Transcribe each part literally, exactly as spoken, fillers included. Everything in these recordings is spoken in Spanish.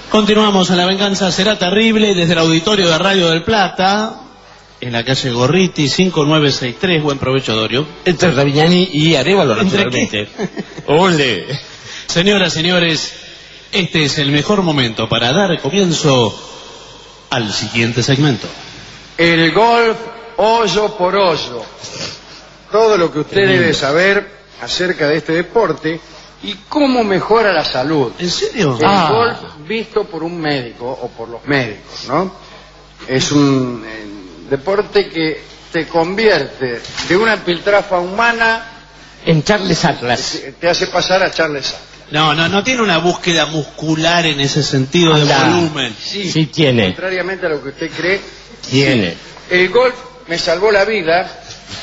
Continuamos en La Venganza Será Terrible desde el auditorio de Radio del Plata, en la calle Gorriti, cinco nueve seis tres. Buen provecho, Dorio. Entre Ravignani y Arévalo, naturalmente. ¡Ole! Señoras, señores, este es el mejor momento para dar comienzo al siguiente segmento. El golf hoyo por hoyo. Todo lo que usted debe saber acerca de este deporte y cómo mejora la salud. ¿En serio? El Ah. golf visto por un médico o por los médicos, ¿no? Es un eh, deporte que te convierte de una piltrafa humana En Charles Atlas. te, te hace pasar a Charles Atlas. No, no, no tiene una búsqueda muscular en ese sentido de Anda. volumen. Sí, Sí tiene. contrariamente a lo que usted cree. Tiene. El golf me salvó la vida.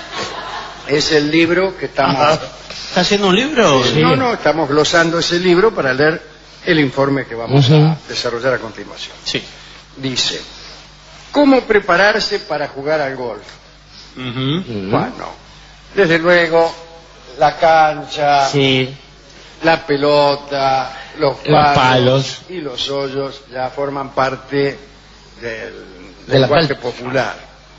Es el libro que estamos... ¿Está haciendo un libro? Sí. No, no, estamos glosando ese libro para leer el informe que vamos Uh-huh. a desarrollar a continuación. Sí. Dice, ¿cómo prepararse para jugar al golf? Ujú. Bueno, desde luego, la cancha, Sí. la pelota, los palos, Los palos. y los hoyos ya forman parte del De la lenguaje pal- popular.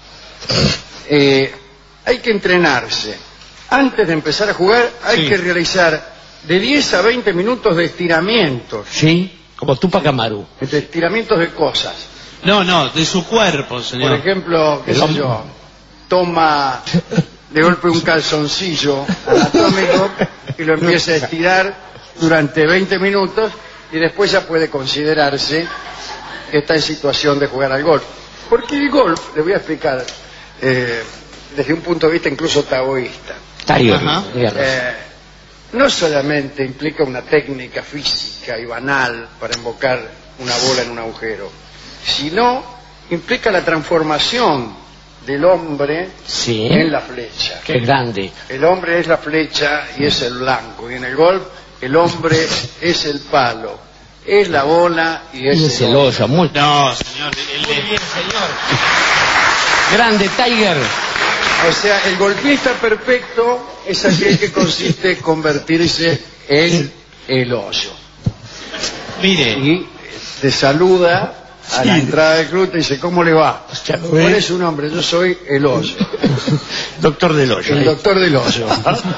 Eh, hay que entrenarse. Antes de empezar a jugar hay Sí. que realizar de diez a veinte minutos de estiramientos, Sí. Como Tupac Amaru. de estiramientos de cosas. No, no, de su cuerpo, Por señor. ejemplo, qué sé El- yo, toma de golpe un calzoncillo anatómico y lo empieza a estirar durante veinte minutos y después ya puede considerarse que está en situación de jugar al golf. Porque el golf, le voy a explicar eh, desde un punto de vista incluso taoísta, Tario. Ajá. eh, no solamente implica una técnica física y banal para invocar una bola en un agujero, sino implica la transformación del hombre Sí. en la flecha. Qué grande. El hombre es la flecha y es el blanco, y en el golf el hombre es el palo, es la bola y es, Y es el el hoyo. hoyo. Muy, No, señor. el- muy bien, señor. Grande, Tiger. O sea, el golfista perfecto es aquel que consiste en convertirse en el hoyo. Mire, Y te saluda a la entrada del club y te dice, ¿cómo le va? Ya lo ¿Cuál ve. es su nombre? Yo soy el hoyo, Doctor del hoyo. el doctor del hoyo.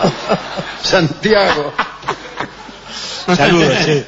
Santiago. Saludos, sí.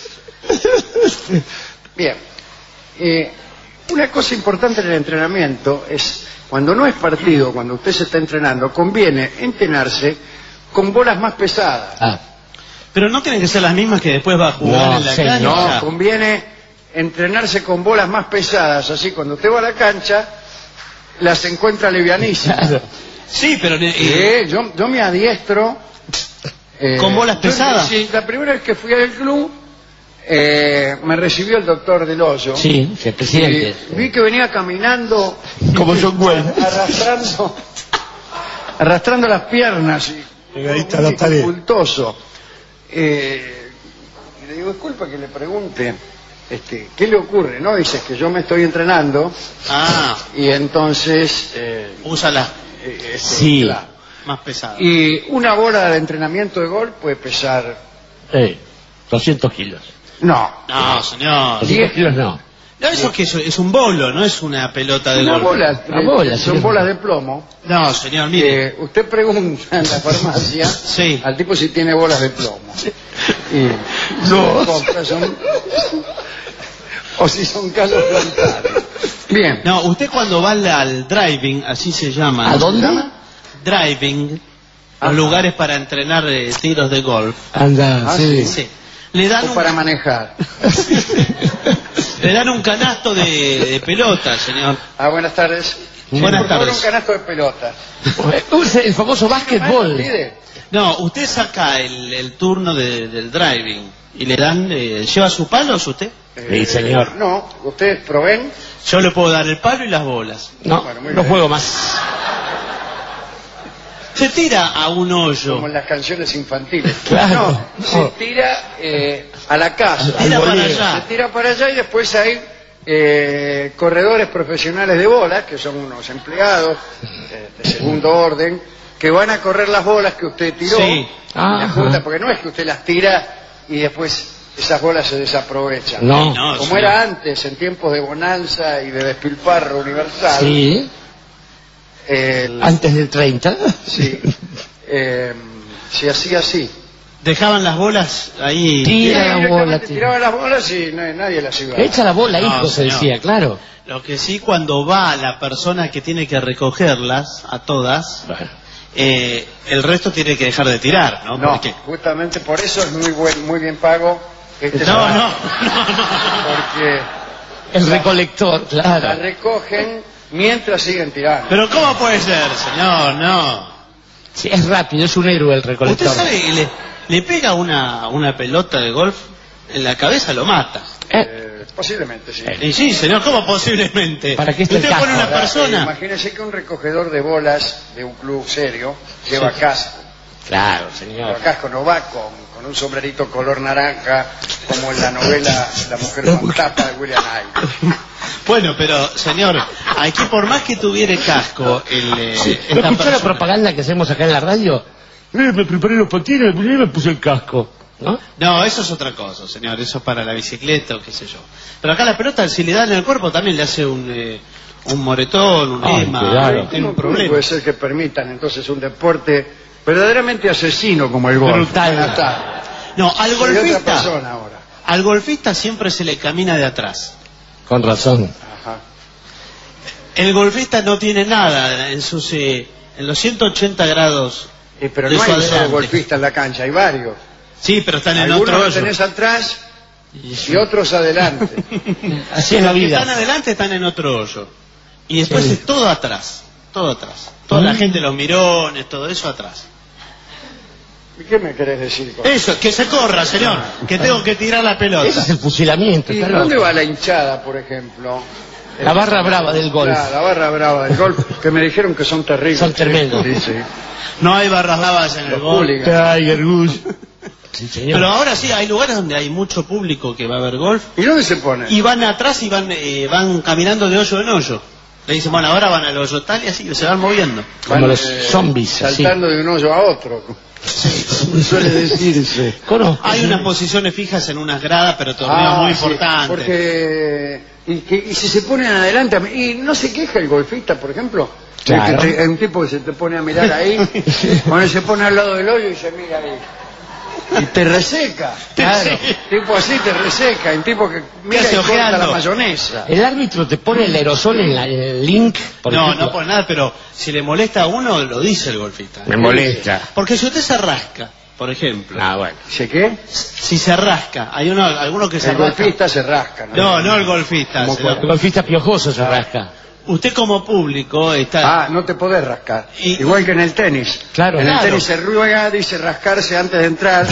Bien. Eh, una cosa importante en el entrenamiento es, cuando no es partido, cuando usted se está entrenando, conviene entrenarse con bolas más pesadas. Ah. pero no tienen que ser las mismas que después va a jugar No, en la señor. No, cancha. conviene entrenarse con bolas más pesadas, así cuando usted va a la cancha, las encuentra livianísimas. Claro. Sí, pero... eh, Eh, yo, yo me adiestro... eh, ¿Con bolas yo- pesadas? Sí, la primera vez que fui al club, eh, me recibió el doctor del hoyo. Sí, sí, el presidente. Y vi que venía caminando Como John Wayne. arrastrando arrastrando las piernas y Pegadito a muy la pared. dificultoso. Eh, y le digo, disculpa que le pregunte este, ¿qué le ocurre? No, dice que yo me estoy entrenando Ah, y entonces eh, usa las eh, este, Sí. claro. más pesadas. Y una bola de entrenamiento de golf puede pesar Eh, doscientos kilos. no, No, señor. doscientos kilos no. No, eso que es, es un bolo, no es una pelota de una golf. bola, Una bola, son sí. bolas de plomo. No, señor, mire. Eh, usted pregunta en la farmacia Sí. al tipo si tiene bolas de plomo. Y No. pocas son- o si son casos frontales. Bien. No, usted cuando va al, al driving, así se llama. ¿A dónde? Driving, Ajá. los lugares para entrenar eh, tiros de golf. Anda, Ah, sí. Sí. Le dan O un, para manejar. le dan un canasto de, de pelota, señor. Ah, buenas tardes. Buenas Por favor, tardes. un canasto de pelota. Use el famoso básquetbol. ¿Pide? No, usted saca el, el turno de- del driving y le dan, eh, ¿lleva su palo usted? Sí, señor. No, ustedes proveen. Yo le puedo dar el palo y las bolas. No, Bueno, muy no bien. juego más. Se tira a un hoyo. Como en las canciones infantiles. Claro. No, No. se tira eh, a la casa. Tira Al para bolero. Se allá. tira para allá y después hay eh, corredores profesionales de bolas, que son unos empleados eh, de segundo orden, que van a correr las bolas que usted tiró. Sí. y las Ajá. junta, porque no es que usted las tira y después esas bolas se desaprovechan. No. No, Como señor. era antes, en tiempos de bonanza y de despilfarro universal. Sí, el- antes del treinta. sí, eh, se hacía así. Dejaban las bolas ahí. Tira la Directamente bola, tira. Tiraban las bolas y no- nadie las iba a... Echa la bola, No, hijo, se señor. decía, claro. Lo que sí, cuando va la persona que tiene que recogerlas, a todas, eh, el resto tiene que dejar de tirar, ¿no? No, Porque- justamente por eso es muy buen, muy bien pago este no, trabajo, no, no, no. porque El recolector, la claro. recogen mientras siguen tirando. Pero ¿cómo puede ser, señor? No. Sí, es rápido, es un héroe el recolector. Usted sabe que le, le pega una, una pelota de golf en la cabeza, lo mata. Eh, Eh, posiblemente sí. Y sí, señor, ¿cómo posiblemente? ¿Para qué está el Usted pone casco? una Ahora, eh, persona. imagínese que un recogedor de bolas de un club serio lleva casco. claro, Lleva señor. casco, no va con, con un sombrerito color naranja como en la novela La mujer fantasma de William Knight. Bueno, pero, señor, aquí por más que tuviera casco, el, eh, Sí, esta ¿no escuchó la persona- propaganda que hacemos acá en la radio? Eh, me preparé los patines y me puse el casco. ¿No? No, eso es otra cosa, señor. Eso es para la bicicleta o qué sé yo. Pero acá la pelota, si le dan en el cuerpo, también le hace un, eh, un moretón, un Ay, edema, claro. tiene un ¿Cómo problema. puede ser que permitan entonces un deporte verdaderamente asesino como el golf? Brutal. Buenas tardes. No, al Soy otra golfista, persona ahora. al golfista siempre se le camina de atrás. Con razón. Ajá. El golfista no tiene nada en sus, eh, en los ciento ochenta grados. Eh, pero de no su hay un solo adelante. golfista en la cancha, hay varios. Sí, pero están en Algunos otro los hoyo. tenés atrás y otros adelante. Así es la Los que vida. están adelante están en otro hoyo. Y después Sí. es todo atrás. Todo atrás. Toda la Mm. gente, los mirones, todo eso atrás. ¿Y qué me querés decir con eso? Eso, que se corra, señor. Que tengo que tirar la pelota. Ese es el fusilamiento. ¿Y está dónde loco. va la hinchada, por ejemplo? La barra brava del golf. La, la barra brava del golf, que me dijeron que son terribles. Son tremendos. Sí, sí. No hay barras bravas en el Los gol. hooligans. Tiger Woods. Sí, señor. Pero ahora sí, hay lugares donde hay mucho público que va a ver golf. ¿Y dónde se pone? Y van atrás y van eh, van caminando de hoyo en hoyo. Le dicen, bueno, ahora van al hoyo tal y así se van moviendo. Como Van, los eh, zombies, así. Saltando de un hoyo a otro. Suele decirse. Conozco. Hay unas posiciones fijas en unas gradas, pero torneos Ah, muy sí, importantes. porque y, que- y si se ponen adelante y no se queja el golfista, por ejemplo. Claro. Es que te- hay un tipo que se te pone a mirar ahí, cuando se pone al lado del hoyo y se mira ahí. Y te reseca. Claro. Tipo así te reseca, un tipo que mira hace y corta ojeando? la mayonesa. El árbitro te pone el aerosol en, la- en el link. Por no, ejemplo. no por nada, pero si le molesta a uno, lo dice el golfista. Me molesta. Porque si usted se rasca, por ejemplo, Ah, bueno. ¿Sé qué? si se rasca, hay uno, alguno que se El rasca. golfista se rasca. No, no el golfista. Como señor. El golfista piojoso se rasca. Usted como público está... Ah, no te podés rascar. Y- Igual que en el tenis. Claro. En el Claro. tenis se ruega, dice rascarse antes de entrar,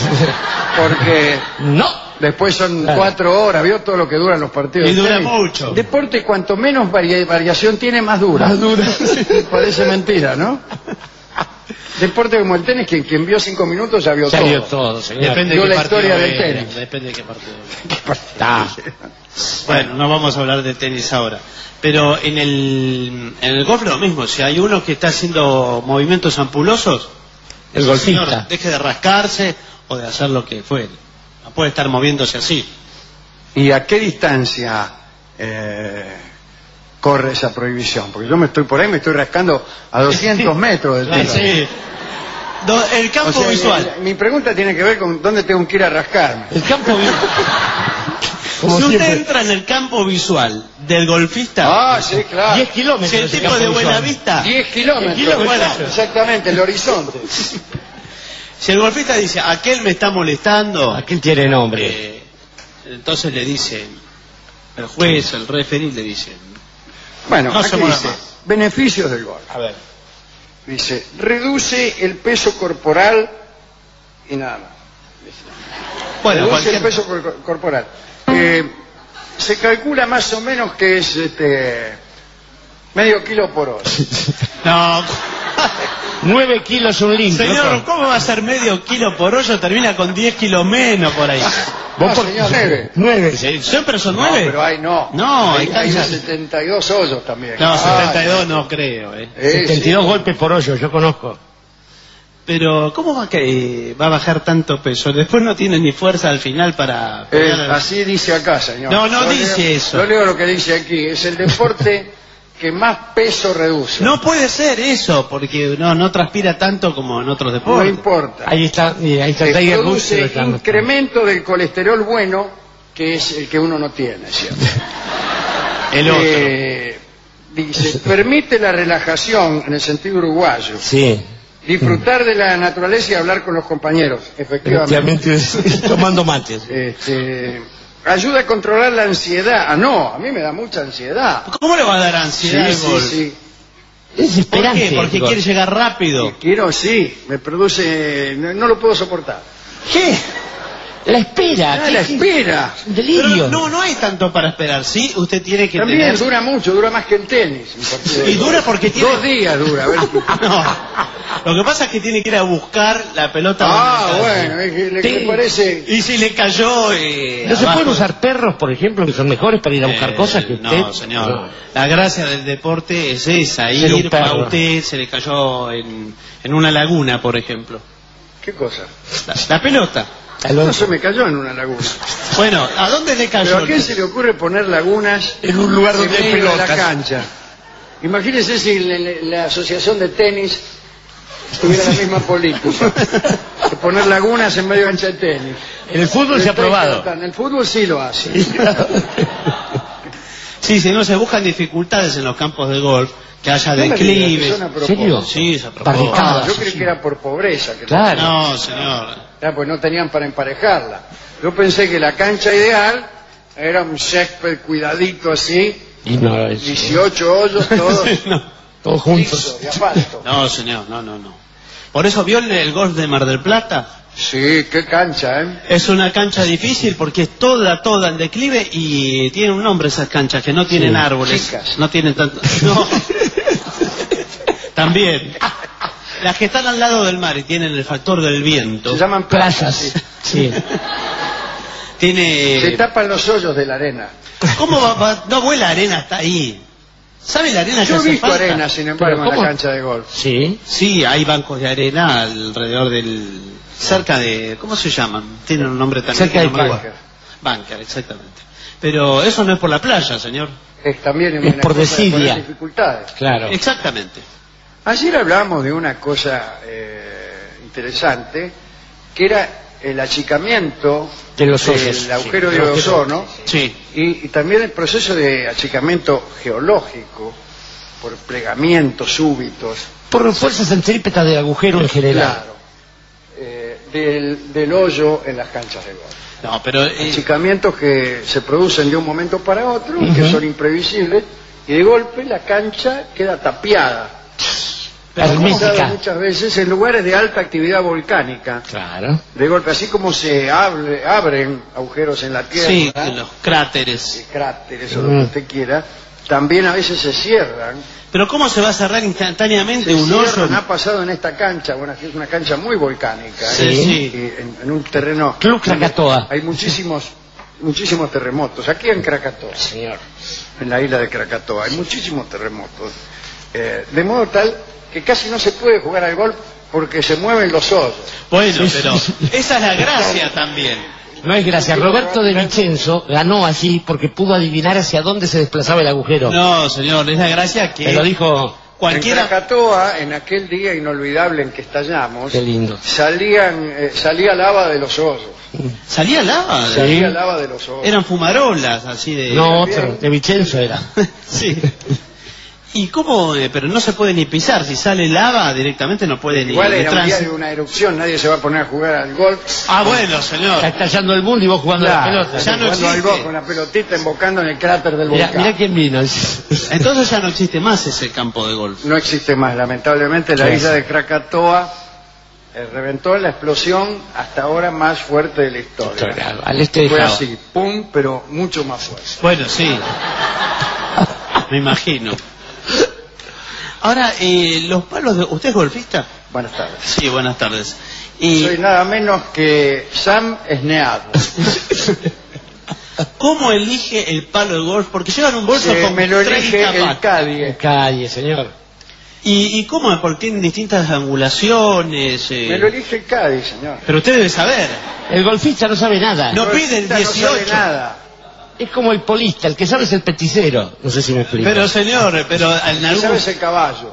porque No. después son Claro. cuatro horas, ¿vio todo lo que duran los partidos? Y de dura tenis? mucho. Deporte, cuanto menos varia- variación tiene, más dura. Más dura. Parece mentira, ¿no? Deporte como el tenis, quien, quien vio cinco minutos ya vio Ya todo. vio todo, señor. Depende Dio de qué la partido historia del era, tenis. Depende de qué partido era. Ah. Bueno, no vamos a hablar de tenis ahora. Pero en el, en el golf lo mismo. Si hay uno que está haciendo movimientos ampulosos, El ese golfista. señor deje de rascarse o de hacer lo que fuere. No puede estar moviéndose así. ¿Y a qué distancia eh, corre esa prohibición? Porque yo me estoy por ahí, me estoy rascando a doscientos metros del Claro, tiro. sí. Do- el campo O sea, visual. Mi, mi pregunta tiene que ver con dónde tengo que ir a rascarme. El campo visual. Como Si usted siempre. entra en el campo visual del golfista, Ah, sí, claro. diez kilómetros. si el ese tipo campo de buena visual. vista, diez kilómetros. diez kilómetros. Bueno, exactamente, el horizonte. si el golfista dice, aquel me está molestando, Aquel tiene nombre. eh, entonces le dice, el juez, el referee le dice, Bueno, No se aquí mueva dice, más. beneficios del golf. a ver, Dice, reduce el peso corporal y nada más. bueno, reduce cualquier... el peso cor- corporal. Eh, se calcula más o menos que es este medio kilo por hora. No, Nueve kilos un link. señor, loco. ¿cómo va a ser medio kilo por hoyo? Termina con diez kilos menos por ahí. No, señor, nueve. Nueve. ¿Siempre son No, nueve? pero hay no. No, hay hay, hay de canchas- setenta y dos hoyos también. No, Ah, setenta y dos no creo, ¿eh? eh, setenta y dos sí. golpes por hoyo, yo conozco. Pero, ¿cómo va, que, va a bajar tanto peso? Después no tiene ni fuerza al final para... Eh, así dice acá, señor. No, no yo dice leo, eso. Yo leo lo que dice aquí. Es el deporte que más peso reduce. No puede ser eso, porque no, no transpira tanto como en otros No deportes. importa. Ahí está, mira, ahí está Que Tiger Woods. produce Está- incremento del colesterol bueno, que es el que uno no tiene, ¿cierto? El otro. Eh, dice, permite la relajación en el sentido uruguayo. Sí, Disfrutar de la naturaleza y hablar con los compañeros, efectivamente. efectivamente, tomando mates. Este, ayuda a controlar la ansiedad. Ah, no, a mí me da mucha ansiedad. ¿Cómo le va a dar Sí, ansiedad al sí, gol? sí. Es ¿Por desesperante. qué? Porque el gol. quiere llegar rápido. Quiero, sí, me produce... No, no lo puedo soportar. ¿Qué? La espera. Ah, ¿qué- la qué- espera. Un delirio. Pero no, no hay tanto para esperar, ¿sí? Usted tiene que También tener... dura mucho, dura más que el tenis. un partido de Y gol. dura porque tiene- Dos días dura, a ver. No, lo que pasa es que tiene que ir a buscar la pelota. Ah, donde está. bueno, es que le, Sí. le parece... Y si le cayó... eh, ¿No se abajo- pueden usar perros, por ejemplo, que son mejores para ir a buscar Eh, cosas que usted? No, señor. La gracia del deporte es esa, Ser un ir perro. a usted, se le cayó en, en una laguna, por ejemplo. ¿Qué cosa? La, la pelota. No se me cayó en una laguna. Bueno, ¿a dónde le cayó? ¿Pero a quién se le ocurre poner lagunas En un lugar donde en hay medio de la pelotas. cancha? Imagínese si la, la- la asociación de tenis tuviera la misma política. De poner lagunas en medio de cancha de tenis. En el fútbol se ha probado. En el fútbol sí lo hace. Sí, si no se buscan dificultades en los campos de golf, que haya No me diga que declives. son a ¿En propósito. serio? Sí, se propone. Barricadas. Ah, yo creí que era por pobreza. Que Claro. No, señor. Ah, pues no tenían para emparejarla. Yo pensé que la cancha ideal era un césped cuidadito así, Y no, es- dieciocho hoyos, todos No, todos lisos, juntos. de asfalto. no, señor, no, no, no. Por eso vio el, el golf de Mar del Plata. Sí, qué cancha, ¿eh? Es una cancha difícil porque es toda, toda en declive y tiene un nombre esas canchas que no tienen Sí. árboles. Chicas. No tienen tanto. No. También. Las que están al lado del mar y tienen el factor del viento. Se llaman playas. Playas. sí. Sí. Tiene. Se tapan los hoyos de la arena. ¿Cómo va, va- no vuela arena hasta ahí? ¿Sabe la arena que Yo he hace visto falta? arena, sin embargo, Pero en la ¿cómo? cancha de golf. Sí. Sí, hay bancos de arena alrededor del. cerca de. ¿Cómo se llaman? Tienen un nombre también. Cerca que del no me parque. acuerdo. Banker, exactamente. Pero eso no es por la playa, señor. Es también Es una por cosa de desidia. poner dificultades. Claro. Exactamente. Ayer hablamos de una cosa eh, interesante, que era el achicamiento De los ojos. del agujero Sí. de ozono Sí. y, y también el proceso de achicamiento geológico por plegamientos súbitos. Por fuerzas centrípetas del agujero en general. Claro. eh, del, del hoyo en las canchas de golf. No, pero. eh, Achicamientos que se producen de un momento para otro, que Ujú. son imprevisibles, y de golpe la cancha queda tapiada. Ha pasado Hermética. muchas veces en lugares de alta actividad volcánica. Claro. De golpe, así como se abre- abren agujeros en la tierra, sí, los cráteres. y cráteres o lo que Mm. usted quiera, también a veces se cierran. Pero ¿cómo se va a cerrar instantáneamente Se un hoyo? cierran, ha pasado en esta cancha, bueno, aquí es una cancha muy volcánica, Sí, ¿eh? sí. Y en, en un terreno... Club Krakatoa. Hay muchísimos, muchísimos terremotos. Aquí en Krakatoa, Señor. en la isla de Krakatoa, hay muchísimos terremotos. Eh, de modo tal que casi no se puede jugar al golf porque se mueven los hoyos. Bueno, pero esa es la gracia también. No es gracia. Roberto de Vicenzo ganó así porque pudo adivinar hacia dónde se desplazaba el agujero. No, señor, es la gracia que Me lo dijo. cualquiera. En Krakatoa, en aquel día inolvidable en que estallamos, Qué lindo. salían, eh, salía lava de los hoyos. ¿Salía lava? Sí. Salía lava de los hoyos. Eran fumarolas, así de. No, bien. otro. De Vicenzo era. Sí. ¿Y cómo? eh, Pero no se puede ni pisar. Si sale lava directamente no puede ni. Igual ni era un día trans- de una erupción, nadie se va a poner a jugar al golf. Ah, bueno, señor. Está estallando el mundo y vos jugando a Claro, la pelota. ya no jugando al existe. golf con la pelotita invocando en el cráter del Mirá, volcán. mirá quién vino. Entonces ya no existe más ese campo de golf. No existe más, lamentablemente la Sí. isla de Krakatoa eh, reventó la explosión hasta ahora más fuerte de la historia. Al este de Fue Java. así, pum, pero mucho más fuerte. Bueno, sí. Me imagino. Ahora, eh, los palos de... ¿Usted es golfista? Buenas tardes. Sí, buenas tardes. Y Soy nada menos que Sam Snead. ¿cómo elige el palo de golf? Porque llevan un bolso Que con me lo elige treinta el palos. Cadie. Calle, señor. ¿Y, y cómo? Porque tienen distintas angulaciones. Eh... Me lo elige el Cádiz, señor. Pero usted debe saber. El golfista no sabe nada. No pide el dieciocho. No sabe nada. Es como el polista, el que sabe es el peticero. No sé si me explico. Pero señor, pero en algún... ¿Sabes el caballo?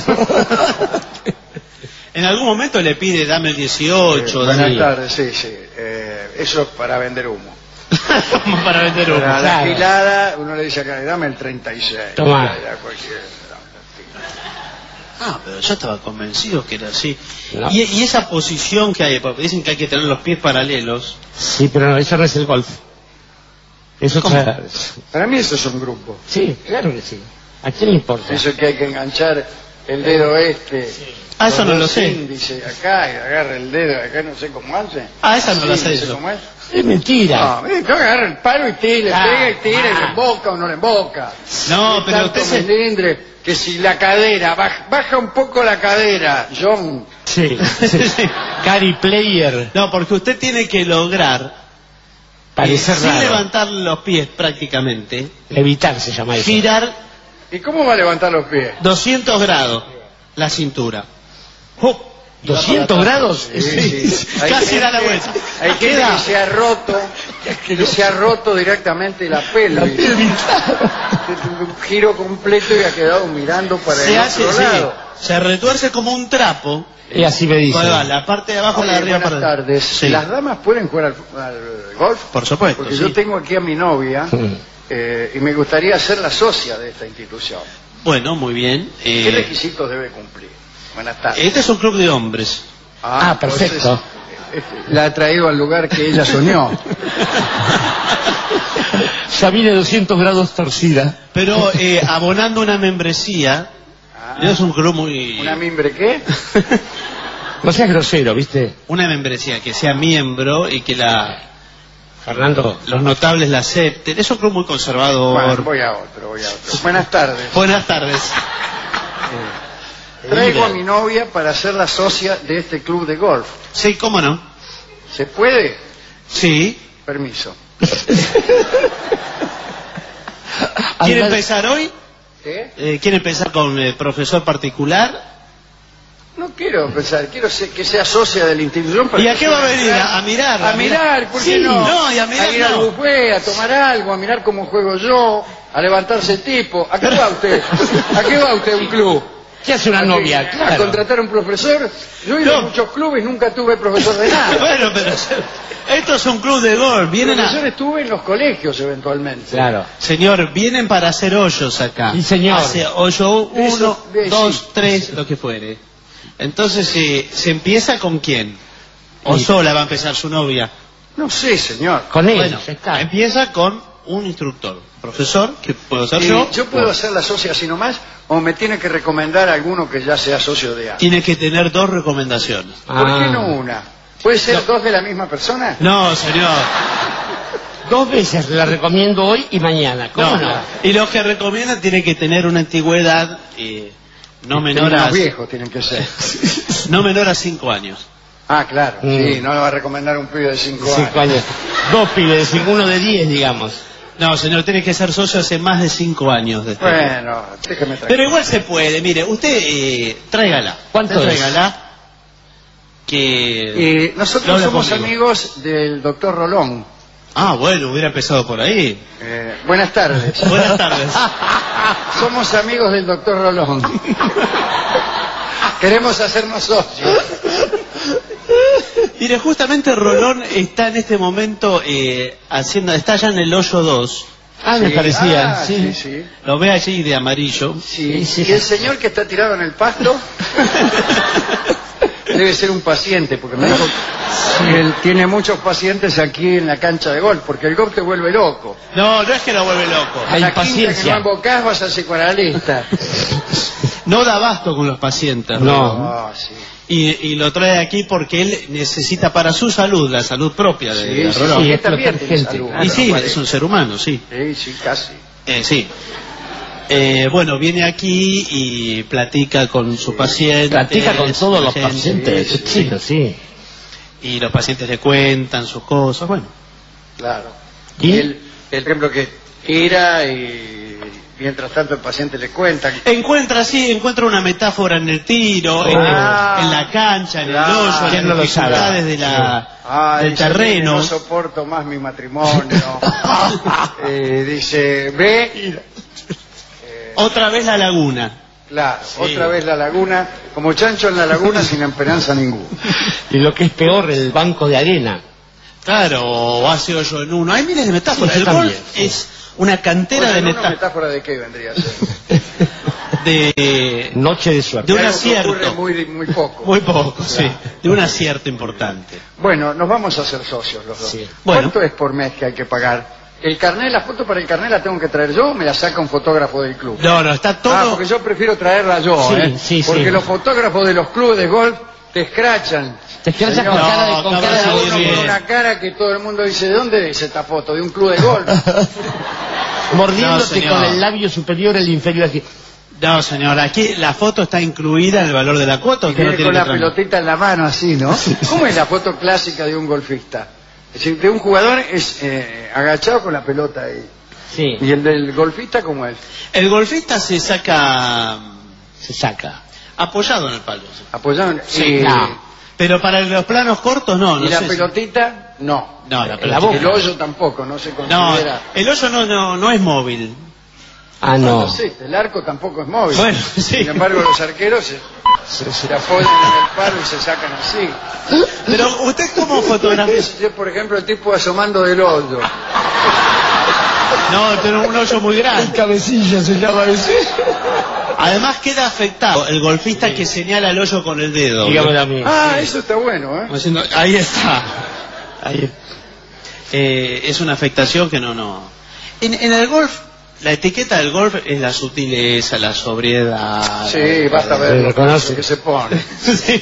En algún momento le pide dame el dieciocho. Eh, dame... buenas tardes, sí, sí. Eh, eso es para vender humo. Como para vender humo. Para la Claro. afilada, uno le dice acá, dame el treinta y seis. Tomá. Ya, ya cualquiera. Ah, pero yo estaba convencido que era así. No. Y, y esa posición que hay, porque dicen que hay que tener los pies paralelos. Sí, pero no, eso no es el golf. Eso ¿Cómo? otra... Para mí eso es un grupo. Sí, claro que sí. ¿A quién le importa? Eso que hay que enganchar el dedo este. Ah, eso con no los lo sé. índices acá y agarra el dedo acá, no sé cómo hace. Ah, esa no la sé no sé yo. cómo es. Es mentira. No, eh, que agarra el palo y tira, Ah, pega y tira, y ah. le emboca o no le emboca. No, Y pero tanto usted se... melindre, que si la cadera, baja, baja un poco la cadera, John. Sí, sí. Cari Player. No, porque usted tiene que lograr, Parece eh, sin raro. levantar los pies prácticamente, Levitar se llama eso. girar ¿Y cómo va a levantar los pies? doscientos grados la cintura. ¡Oh! ¿doscientos grados? Sí, sí. Hay Casi gente- da la vuelta. Hay gente Queda- que se ha roto, que se ha roto directamente la pelvis. Un giro completo y ha quedado mirando para Se el hace, otro sí, lado. se retuerce como un trapo. Y así me dice. Ahí va, la parte de abajo, Oye, la de arriba buenas para tardes. Sí. ¿Las damas pueden jugar al, al golf? Por supuesto, Porque sí. yo tengo aquí a mi novia Mm. eh, y me gustaría ser la socia de esta institución. Bueno, muy bien. ¿Qué Eh, requisitos debe cumplir? Buenas tardes. este es un club de hombres. Ah, perfecto. entonces, eh, la ha traído al lugar que ella soñó. Ya viene doscientos grados torcida. Pero eh, abonando una membresía, Ah, es un club muy... ¿Una mimbre qué? No seas grosero, ¿viste? Una membresía que sea miembro y que la Fernando. los notables la acepten. Es un club muy conservador. Bueno, voy a otro, voy a otro. Buenas tardes. Buenas tardes. Traigo a mi novia para ser la socia de este club de golf. Sí, ¿cómo no? ¿Se puede? Sí. Permiso. ¿Quiere Además- empezar hoy? ¿Qué? Eh, ¿Quiere empezar con el profesor particular? No quiero pensar, quiero ser- que sea socia de la institución. para ¿Y a que qué pueda va a venir? entrar. ¿A mirar? A mirar, ¿por qué Sí, no? no, y a mirar ir al no. buffet, a tomar algo, a mirar cómo juego yo, a levantarse el tipo. ¿A qué va usted? ¿A qué va usted a un club? ¿Qué hace una ¿A qué? novia? ¿A Claro. contratar a un profesor? Yo he ido a No. muchos clubes y nunca tuve profesor de nada. Bueno, pero esto es un club de golf. Vienen a... Profesores tuve en los colegios eventualmente. Claro. Señor, vienen para hacer hoyos acá. Sí, señor. Hace hoyo uno, Eso, ve, dos, sí. tres, lo que fuere. Entonces, eh, ¿se empieza con quién? ¿O Sí. sola va a empezar su novia? No sé, señor. Con él, Bueno, ya está. empieza con un instructor, profesor, que puedo ser ¿Y yo. yo puedo hacer la socia así nomás o me tiene que recomendar a alguno que ya sea socio de antes? Tiene que tener dos recomendaciones. ¿Por qué Ah. no una? ¿Puede ser dos de la misma persona? No, señor. Dos veces la recomiendo hoy y mañana. ¿Cómo no? Y los que recomiendan tienen que tener una antigüedad eh, no menor a Unos viejos tienen que ser. no menor a cinco años. Ah, claro. Mm. Sí, no le va a recomendar un pibe de cinco, Cinco años. años. Dos pibes, uno de diez, digamos. No, señor, tiene que ser socio hace más de cinco años. De este club. Bueno, déjeme tranquilo. Pero igual se puede, mire, usted eh, tráigala. ¿Cuánto Usted es? tráigala. Que... Eh, nosotros lo habla somos conmigo. amigos del doctor Rolón. Ah, bueno, hubiera empezado por ahí. Eh, buenas tardes. Buenas tardes. Somos amigos del doctor Rolón. Queremos hacernos socios. Mire, justamente Rolón está en este momento eh, haciendo, está allá en el hoyo dos. Ah, me Sí. parecía. Ah, sí. sí, sí. Lo ve allí de amarillo. Sí, Sí, sí. Y el señor que está tirado en el pasto debe ser un paciente, porque me dijo que él tiene muchos pacientes aquí en la cancha de golf, porque el golf te vuelve loco. No, no es que lo vuelve loco. La A la quinta que impaciencia. no embocás vas a psicoanalista. No da abasto con los pacientes. No. Rolón. Ah, sí. Y, y lo trae aquí porque él necesita para su salud, la salud propia de, Sí, de sí, Rolón. sí, Sí, él también explotar tiene gente. salud. Y sí, Bueno, es un ser humano, sí. Sí, sí, casi. Eh, sí. Eh, bueno, viene aquí y platica con su paciente. Platica con todos los gente, pacientes. sí, Sí, sí. sí. Y los pacientes le cuentan sus cosas, bueno. Claro. ¿Y? Él, el ejemplo que tira y mientras tanto el paciente le cuenta. Encuentra, sí, encuentra una metáfora en el tiro, Ah, en, el- en la cancha, en claro. el hoyo, ¿Quién en no las lo sabe? dificultades de la, Ah, del dice, terreno. no soporto más mi matrimonio. Eh, dice, ve, Otra vez la laguna. claro, otra vez la laguna, como chancho en la laguna sin esperanza ninguna. Y lo que es peor, el banco de arena. Claro, o hace hoyo en uno. Hay miles de metáforas. Sí, El también, golf es una cantera Bueno, de ¿una metáforas. metáfora de qué vendría a ser? De, Noche de suerte. De un Algo que acierto. ocurre muy, muy poco. muy poco, sí. De un acierto importante. Bueno, nos vamos a hacer socios los dos. Sí. Bueno. ¿Cuánto es por mes que hay que pagar? El carnet, la foto para el carnet la tengo que traer yo o me la saca un fotógrafo del club. No, no, está todo. Ah, porque yo prefiero traerla yo, Sí, ¿eh? sí, porque sí. los fotógrafos de los clubes de golf te escrachan. Te escrachas Señor, con cara de... no, Con cabrón, cara Cada de... uno bien. con una cara que todo el mundo dice, ¿de dónde es esta foto? ¿De un club de golf? No, Mordiéndote señor. con el labio superior el inferior así. No, señor, aquí la foto está incluida en el valor de la cuota. Y Usted no viene tiene con que la traer. pelotita en la mano así, ¿no? ¿Cómo es la foto clásica de un golfista? Es decir, de un jugador es eh, agachado con la pelota ahí. Sí, ¿Y el del golfista cómo es? El golfista se saca se saca. apoyado en el palo. Apoyado en... Sí, y, no. Pero para los planos cortos no, no y la sé si- pelotita, no. No, la La pelota. boca. El hoyo tampoco, no se No, considera... el hoyo no, no, no es móvil. Ah, no. No sé, el arco tampoco es móvil. Bueno, sí. Sin embargo, los arqueros se, se apoyan en el palo y se sacan así. Pero usted como fotografía... Es, es, por ejemplo, el tipo asomando del hoyo. No, tiene un hoyo muy grande. Cabecilla se llama ese. Además queda afectado el golfista que señala el hoyo con el dedo. Dígamelo a mí. Ah, eso está bueno, ¿eh? Como diciendo, ahí está. Ahí. Eh, es una afectación que no, no. En, en el golf, la etiqueta del golf es la sutileza, la sobriedad. Sí, basta ver Lo lo reconoce. que se pone. Sí.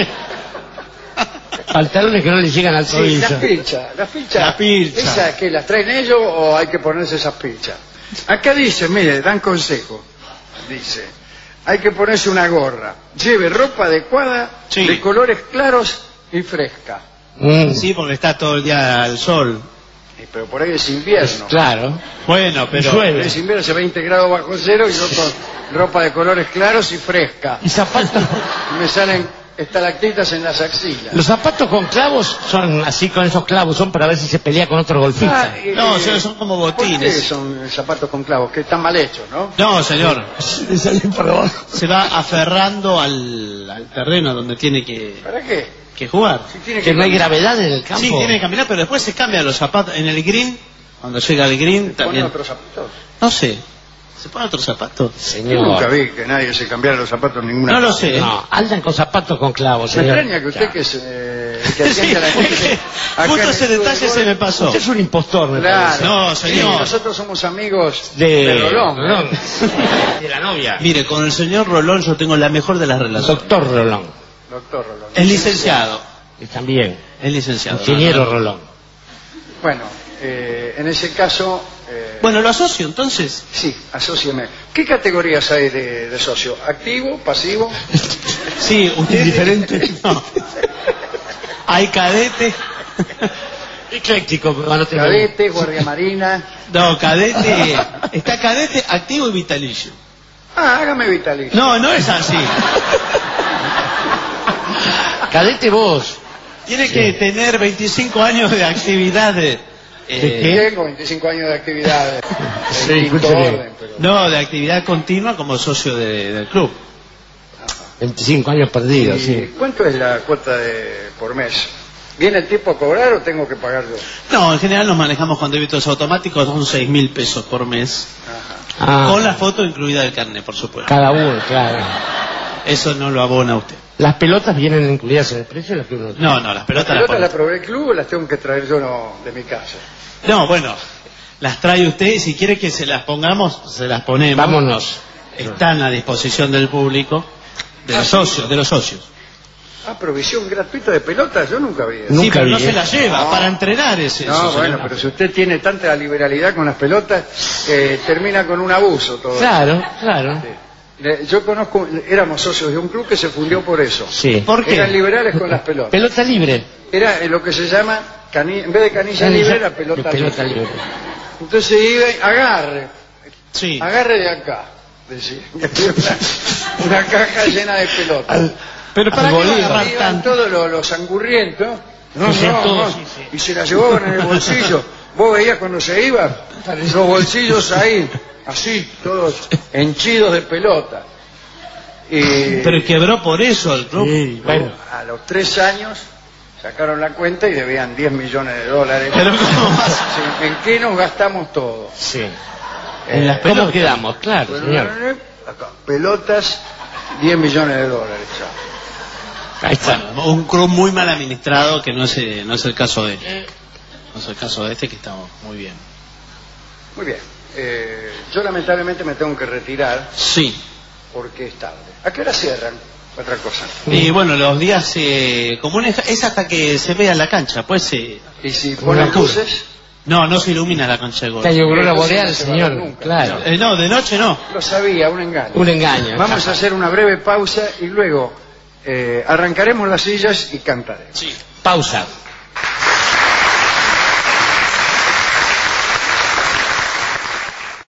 Pantalones que no le llegan al Sí, tobillo. las pilchas, las pilchas. La pilcha. ¿Esas que las traen ellos o hay que ponerse esas pilchas? Acá dice, mire, dan consejo. Dice, hay que ponerse una gorra. Lleve ropa adecuada, Sí. de colores claros y fresca. Mm, Sí, porque está todo el día al sol. Eh, Pero por ahí es invierno. Claro. Bueno, pero... Llueve. Es invierno, hace veinte grados bajo cero y yo con ropa de colores claros y fresca. Y zapatos. Y me salen estalactitas en las axilas. Los zapatos con clavos son así, con esos clavos, son para ver si se pelea con otro golfista. Ah, eh, No, eh, son como ¿Por qué botines. son zapatos con clavos? Que están mal hechos, ¿no? No, señor. Le salen para abajo. Se va aferrando al, al terreno donde tiene que, ¿Para qué? que jugar. Si tiene Que no hay caminar. gravedad en el campo. Sí, tiene que caminar, pero después se cambian los zapatos. En el green, cuando llega al green, ¿Pone también... otros zapatos? No sé. ¿Se pone otros zapatos? Yo nunca Señor. vi que nadie se cambiara los zapatos en ninguna No lo parte. sé. No, andan con zapatos con clavos, Me señor. extraña que usted Claro. que, es, eh, el que Sí, atiende a la gente... acá justo en ese el club detalle de se me golf- pasó. Usted es un impostor, me Claro. parece. No, señor. Sí, nosotros somos amigos De, de Rolón. ¿eh? Rolón. De la novia. Mire, con el señor Rolón yo tengo la mejor de las relaciones. Doctor Rolón. Doctor Rolón. Es licenciado. Y también. Es licenciado. Ingeniero Rolón. Bueno, eh, en ese caso... eh, Bueno, lo asocio entonces. Sí, asócieme. ¿Qué categorías hay de, de socio? ¿Activo? ¿Pasivo? Sí, usted... Indiferente. No. Hay cadete. Ecléctico, pero no tengo- Cadete, guardia marina... No, cadete. Está cadete, activo y vitalicio. Ah, hágame vitalicio. No, no es así. Cadete vos. Tiene que tener veinticinco años de actividad. De, eh, ¿De qué? Tengo veinticinco años de actividades. Sí, En quinto escúcheme. orden, pero... No, de actividad continua como socio de- del club. veinticinco años perdidos, ¿Y sí. cuánto es la cuota de, por mes? ¿Viene el tipo a cobrar o tengo que pagar yo? No, en general nos manejamos con débitos automáticos, son seis mil pesos por mes. Ajá. Ah, Con la foto incluida del carnet, por supuesto. cada uno, claro. Eso no lo abona usted. ¿Las pelotas vienen incluidas en el precio? Las que uno... No, no, las ¿Las pelotas las pelotas las pone. probé el club o las tengo que traer yo no, de mi casa? No, bueno, las trae usted. Si quiere que se las pongamos, se las ponemos. Vámonos. Están a disposición del público, de los socios, de los socios. Ah, provisión gratuita de pelotas, yo nunca vi eso. Sí, Nunca pero vi, no ¿eh? se las lleva, No. para entrenar es eso. No, señor. bueno, pero si usted tiene tanta liberalidad con las pelotas, eh, termina con un abuso todo. Claro, claro. Sí. Le- Yo conozco, éramos socios de un club que se fundió por eso. Sí. ¿Por qué? Eran liberales con las pelotas. Pelota libre. Era eh, lo que se llama, cani- en vez de canilla libre, era pelota, Pelota libre. libre. Entonces iba, agarre, Sí. Agarre de acá. Decía. Una, una caja llena de pelotas. Al- Pero para al qué Bolívar. agarrar Iban tanto. todos los, los angurrientos. No, Sí, no, todos, no. sí, sí. Y se la llevaban en el bolsillo. Vos veías cuando se iban, los bolsillos ahí, así, todos henchidos de pelota. Y Pero quebró por eso el club. Sí, bueno. a los tres años sacaron la cuenta y debían diez millones de dólares. Pero ¿cómo vas? Sí, ¿en qué nos gastamos todo? Sí. En las ¿Cómo pelotas. quedamos? Claro, Bueno, señor. acá, pelotas, diez millones de dólares. chao. Ahí está. Bueno, un club muy mal administrado que no es, eh, no es el caso de no es el caso de este, que estamos muy bien. Muy bien. Eh, yo lamentablemente me tengo que retirar Sí. porque es tarde. ¿A qué hora cierran? Otra cosa. Y bueno, los días eh, comunes es hasta que se vea la cancha, pues eh, ¿Y si Una ponen locura. luces? no, no se ilumina la cancha de golf. Calle Aurora Entonces Boreal, no se va a señor. ver nunca. Claro. Eh, no, de noche no. Lo sabía, un engaño. Un engaño. Vamos a hacer una breve pausa y luego eh, arrancaremos las sillas y cantaremos. Sí. Pausa.